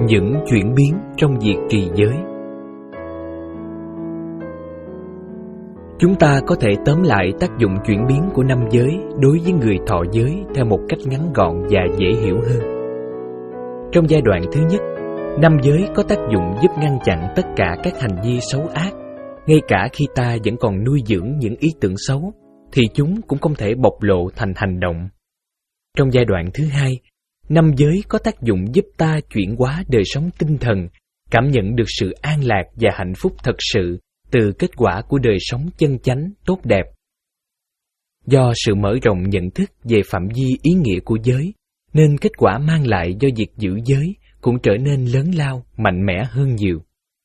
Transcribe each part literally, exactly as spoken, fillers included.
những chuyển biến trong việc trì giới. Chúng ta có thể tóm lại tác dụng chuyển biến của năm giới đối với người thọ giới theo một cách ngắn gọn và dễ hiểu hơn. Trong giai đoạn thứ nhất, năm giới có tác dụng giúp ngăn chặn tất cả các hành vi xấu ác. Ngay cả khi ta vẫn còn nuôi dưỡng những ý tưởng xấu, thì chúng cũng không thể bộc lộ thành hành động. Trong giai đoạn thứ hai, năm giới có tác dụng giúp ta chuyển hóa đời sống tinh thần, cảm nhận được sự an lạc và hạnh phúc thật sự từ kết quả của đời sống chân chánh, tốt đẹp. Do sự mở rộng nhận thức về phạm vi ý nghĩa của giới, nên kết quả mang lại do việc giữ giới cũng trở nên lớn lao, mạnh mẽ hơn nhiều.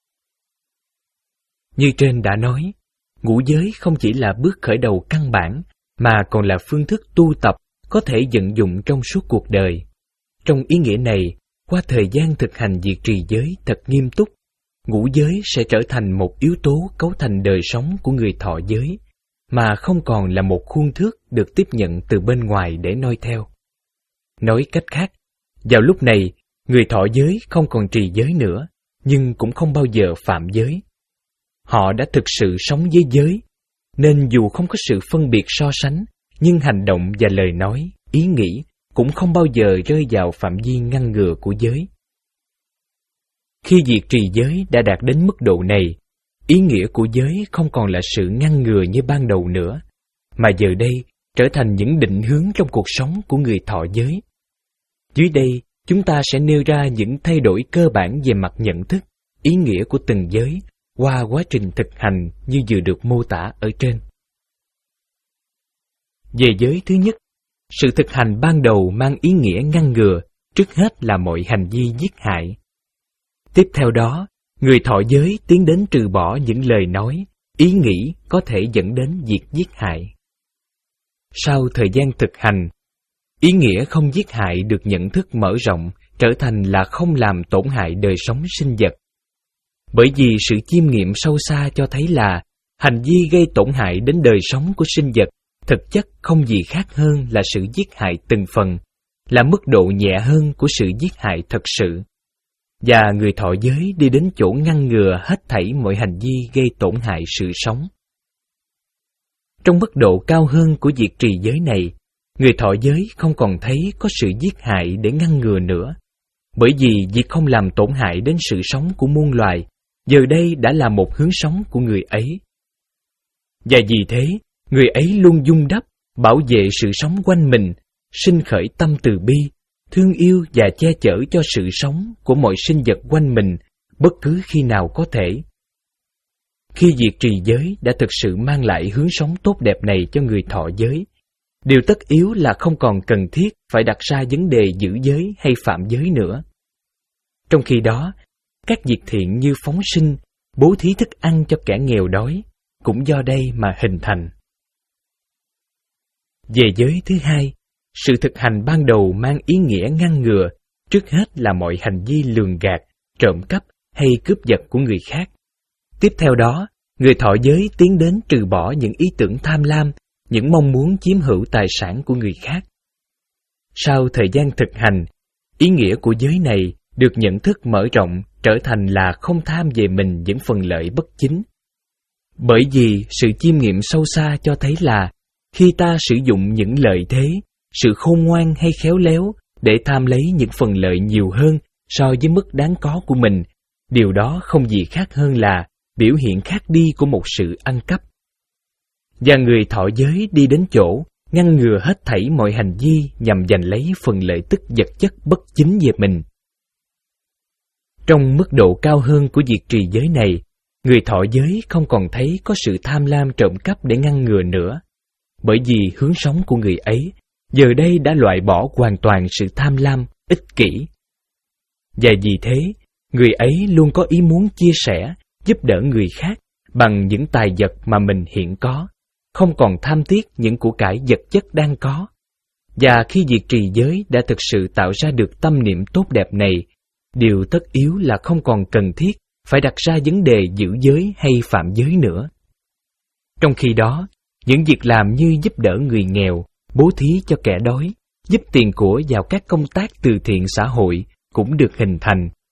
Như trên đã nói, ngũ giới không chỉ là bước khởi đầu căn bản, mà còn là phương thức tu tập có thể vận dụng trong suốt cuộc đời. Trong ý nghĩa này, qua thời gian thực hành việc trì giới thật nghiêm túc, ngũ giới sẽ trở thành một yếu tố cấu thành đời sống của người thọ giới, mà không còn là một khuôn thước được tiếp nhận từ bên ngoài để noi theo. Nói cách khác, vào lúc này, người thọ giới không còn trì giới nữa, nhưng cũng không bao giờ phạm giới. Họ đã thực sự sống với giới, nên dù không có sự phân biệt so sánh, nhưng hành động và lời nói, ý nghĩ cũng không bao giờ rơi vào phạm vi ngăn ngừa của giới. Khi việc trì giới đã đạt đến mức độ này, ý nghĩa của giới không còn là sự ngăn ngừa như ban đầu nữa, mà giờ đây trở thành những định hướng trong cuộc sống của người thọ giới. Dưới đây, chúng ta sẽ nêu ra những thay đổi cơ bản về mặt nhận thức, ý nghĩa của từng giới qua quá trình thực hành như vừa được mô tả ở trên. Về giới thứ nhất, sự thực hành ban đầu mang ý nghĩa ngăn ngừa, trước hết là mọi hành vi giết hại. Tiếp theo đó, người thọ giới tiến đến trừ bỏ những lời nói, ý nghĩ có thể dẫn đến việc giết hại. Sau thời gian thực hành, ý nghĩa không giết hại được nhận thức mở rộng, trở thành là không làm tổn hại đời sống sinh vật. Bởi vì sự chiêm nghiệm sâu xa cho thấy là hành vi gây tổn hại đến đời sống của sinh vật thực chất không gì khác hơn là sự giết hại từng phần, là mức độ nhẹ hơn của sự giết hại thật sự. Và người thọ giới đi đến chỗ ngăn ngừa hết thảy mọi hành vi gây tổn hại sự sống. Trong mức độ cao hơn của việc trì giới này, người thọ giới không còn thấy có sự giết hại để ngăn ngừa nữa, bởi vì việc không làm tổn hại đến sự sống của muôn loài, giờ đây đã là một hướng sống của người ấy. Và vì thế, người ấy luôn vun đắp, bảo vệ sự sống quanh mình, sinh khởi tâm từ bi, thương yêu và che chở cho sự sống của mọi sinh vật quanh mình, bất cứ khi nào có thể. Khi việc trì giới đã thực sự mang lại hướng sống tốt đẹp này cho người thọ giới, điều tất yếu là không còn cần thiết phải đặt ra vấn đề giữ giới hay phạm giới nữa. Trong khi đó, các việc thiện như phóng sinh, bố thí thức ăn cho kẻ nghèo đói, cũng do đây mà hình thành. Về giới thứ hai, sự thực hành ban đầu mang ý nghĩa ngăn ngừa, trước hết là mọi hành vi lường gạt, trộm cắp hay cướp giật của người khác. Tiếp theo đó, người thọ giới tiến đến trừ bỏ những ý tưởng tham lam, những mong muốn chiếm hữu tài sản của người khác. Sau thời gian thực hành, ý nghĩa của giới này được nhận thức mở rộng trở thành là không tham về mình những phần lợi bất chính. Bởi vì sự chiêm nghiệm sâu xa cho thấy là khi ta sử dụng những lợi thế, sự khôn ngoan hay khéo léo để tham lấy những phần lợi nhiều hơn so với mức đáng có của mình, điều đó không gì khác hơn là biểu hiện khác đi của một sự ăn cắp. Và người thọ giới đi đến chỗ ngăn ngừa hết thảy mọi hành vi nhằm giành lấy phần lợi tức vật chất bất chính về mình. Trong mức độ cao hơn của việc trì giới này, người thọ giới không còn thấy có sự tham lam trộm cắp để ngăn ngừa nữa, bởi vì hướng sống của người ấy giờ đây đã loại bỏ hoàn toàn sự tham lam, ích kỷ. Và vì thế, người ấy luôn có ý muốn chia sẻ, giúp đỡ người khác bằng những tài vật mà mình hiện có, không còn tham tiếc những của cải vật chất đang có. Và khi việc trì giới đã thực sự tạo ra được tâm niệm tốt đẹp này, điều tất yếu là không còn cần thiết phải đặt ra vấn đề giữ giới hay phạm giới nữa. Trong khi đó, những việc làm như giúp đỡ người nghèo, bố thí cho kẻ đói, giúp tiền của vào các công tác từ thiện xã hội cũng được hình thành,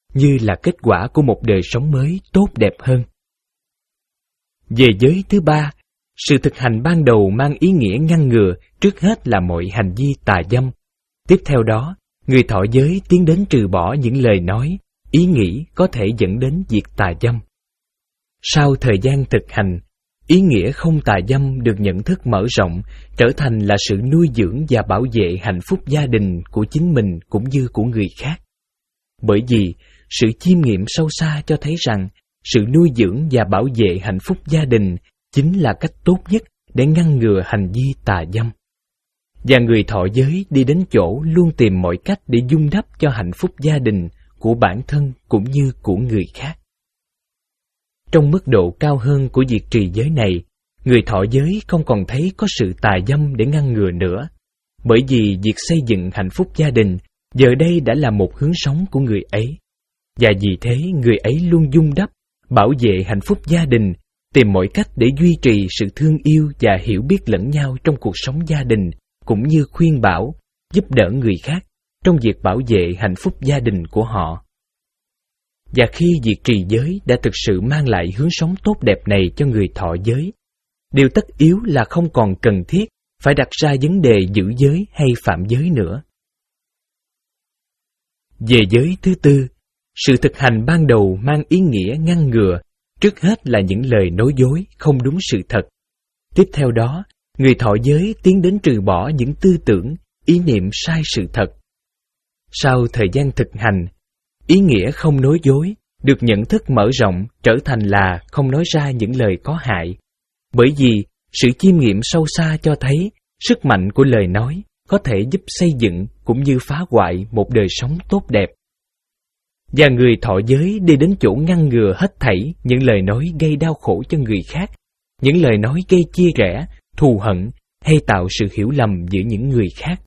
như là kết quả của một đời sống mới tốt đẹp hơn. Về giới thứ ba, sự thực hành ban đầu mang ý nghĩa ngăn ngừa trước hết là mọi hành vi tà dâm. Tiếp theo đó, người thọ giới tiến đến trừ bỏ những lời nói, ý nghĩ có thể dẫn đến việc tà dâm. Sau thời gian thực hành, ý nghĩa không tà dâm được nhận thức mở rộng, trở thành là sự nuôi dưỡng và bảo vệ hạnh phúc gia đình của chính mình cũng như của người khác. Bởi vì sự chiêm nghiệm sâu xa cho thấy rằng sự nuôi dưỡng và bảo vệ hạnh phúc gia đình chính là cách tốt nhất để ngăn ngừa hành vi tà dâm. Và người thọ giới đi đến chỗ luôn tìm mọi cách để vun đắp cho hạnh phúc gia đình của bản thân cũng như của người khác. Trong mức độ cao hơn của việc trì giới này, người thọ giới không còn thấy có sự tà dâm để ngăn ngừa nữa, bởi vì việc xây dựng hạnh phúc gia đình giờ đây đã là một hướng sống của người ấy. Và vì thế người ấy luôn vun đắp, bảo vệ hạnh phúc gia đình, tìm mọi cách để duy trì sự thương yêu và hiểu biết lẫn nhau trong cuộc sống gia đình, cũng như khuyên bảo, giúp đỡ người khác trong việc bảo vệ hạnh phúc gia đình của họ. Và khi việc trì giới đã thực sự mang lại hướng sống tốt đẹp này cho người thọ giới, điều tất yếu là không còn cần thiết phải đặt ra vấn đề giữ giới hay phạm giới nữa. Về giới thứ tư, sự thực hành ban đầu mang ý nghĩa ngăn ngừa, trước hết là những lời nói dối không đúng sự thật. Tiếp theo đó, người thọ giới tiến đến trừ bỏ những tư tưởng, ý niệm sai sự thật. Sau thời gian thực hành, ý nghĩa không nói dối được nhận thức mở rộng trở thành là không nói ra những lời có hại. Bởi vì sự chiêm nghiệm sâu xa cho thấy sức mạnh của lời nói có thể giúp xây dựng cũng như phá hoại một đời sống tốt đẹp. Và người thọ giới đi đến chỗ ngăn ngừa hết thảy những lời nói gây đau khổ cho người khác, những lời nói gây chia rẽ, thù hận hay tạo sự hiểu lầm giữa những người khác.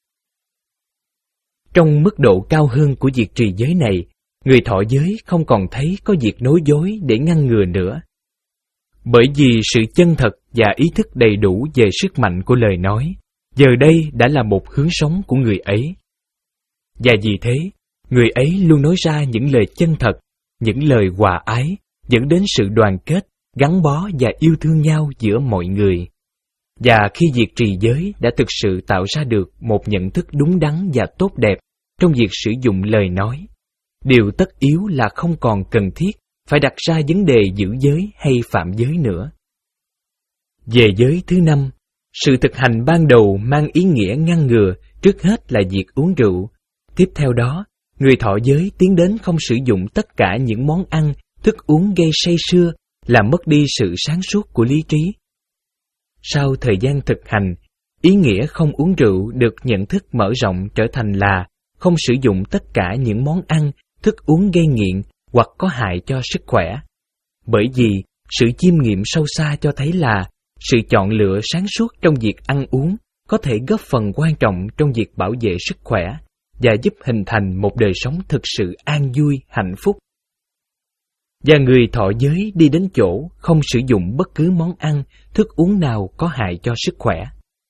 Trong mức độ cao hơn của việc trì giới này, người thọ giới không còn thấy có việc nói dối để ngăn ngừa nữa. Bởi vì sự chân thật và ý thức đầy đủ về sức mạnh của lời nói, giờ đây đã là một hướng sống của người ấy. Và vì thế, người ấy luôn nói ra những lời chân thật, những lời hòa ái, dẫn đến sự đoàn kết, gắn bó và yêu thương nhau giữa mọi người. Và khi việc trì giới đã thực sự tạo ra được một nhận thức đúng đắn và tốt đẹp trong việc sử dụng lời nói, điều tất yếu là không còn cần thiết phải đặt ra vấn đề giữ giới hay phạm giới nữa. Về giới thứ năm, sự thực hành ban đầu mang ý nghĩa ngăn ngừa trước hết là việc uống rượu. Tiếp theo đó, người thọ giới tiến đến không sử dụng tất cả những món ăn, thức uống gây say sưa, làm mất đi sự sáng suốt của lý trí. Sau thời gian thực hành, ý nghĩa không uống rượu được nhận thức mở rộng trở thành là không sử dụng tất cả những món ăn, thức uống gây nghiện hoặc có hại cho sức khỏe. Bởi vì sự chiêm nghiệm sâu xa cho thấy là sự chọn lựa sáng suốt trong việc ăn uống có thể góp phần quan trọng trong việc bảo vệ sức khỏe và giúp hình thành một đời sống thực sự an vui, hạnh phúc. Và người thọ giới đi đến chỗ không sử dụng bất cứ món ăn, thức uống nào có hại cho sức khỏe.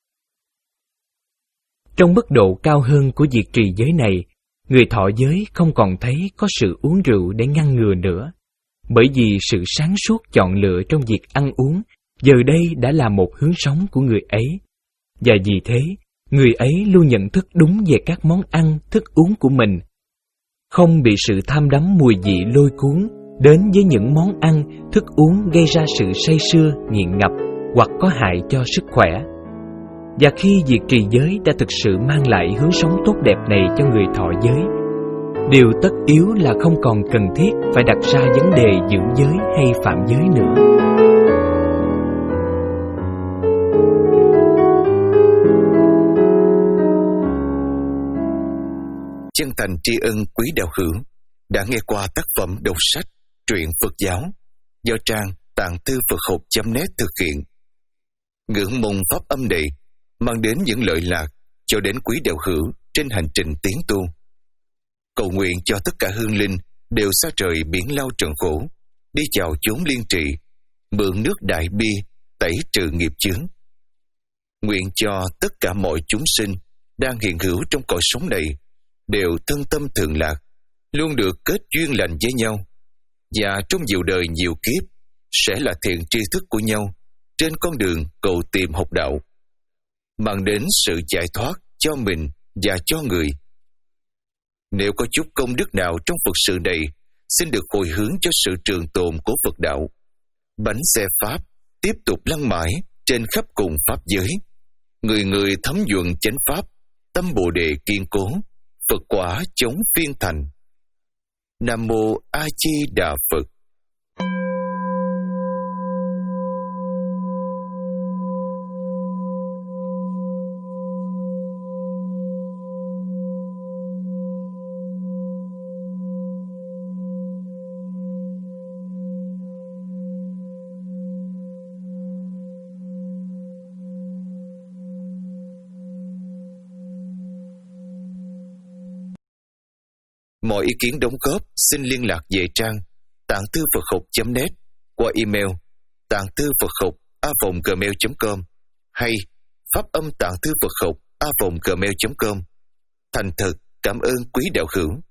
Trong mức độ cao hơn của việc trì giới này, người thọ giới không còn thấy có sự uống rượu để ngăn ngừa nữa. Bởi vì sự sáng suốt chọn lựa trong việc ăn uống giờ đây đã là một hướng sống của người ấy. Và vì thế, người ấy luôn nhận thức đúng về các món ăn, thức uống của mình. Không bị sự tham đắm mùi vị lôi cuốn đến với những món ăn, thức uống gây ra sự say sưa, nghiện ngập hoặc có hại cho sức khỏe. Và khi việc trì giới đã thực sự mang lại hướng sống tốt đẹp này cho người thọ giới, điều tất yếu là không còn cần thiết phải đặt ra vấn đề giữ giới hay phạm giới nữa. Chân thành tri ân quý đạo hữu đã nghe qua tác phẩm đọc sách Truyện Phật giáo do trang tạng thư Phật học chấm net thực hiện. Ngưỡng mong pháp âm này mang đến những lợi lạc cho đến quý đạo hữu trên hành trình tiến tu. Cầu nguyện cho tất cả hương linh đều xa trời biển lao trần khổ, đi chào chốn liên trị, mượn nước đại bi tẩy trừ nghiệp chướng. Nguyện cho tất cả mọi chúng sinh đang hiện hữu trong cõi sống này đều thân tâm thường lạc, luôn được kết duyên lành với nhau, và trong nhiều đời nhiều kiếp sẽ là thiện tri thức của nhau trên con đường cầu tìm học đạo, mang đến sự giải thoát cho mình và cho người. Nếu có chút công đức nào trong Phật sự này, xin được hồi hướng cho sự trường tồn của Phật đạo. Bánh xe Pháp tiếp tục lăn mãi trên khắp cùng Pháp giới. Người người thấm nhuận chánh Pháp, tâm Bồ Đề kiên cố, Phật quả chống phiên thành. Nam Mô A Di Đà Phật. Mọi ý kiến đóng góp xin liên lạc về trang tạng thư Phật học chấm net qua email tạng thư Phật học a vòng gmail chấm com hay pháp âm tạng thư Phật học a vòng gmail chấm com. Thành thật cảm ơn quý đạo hữu.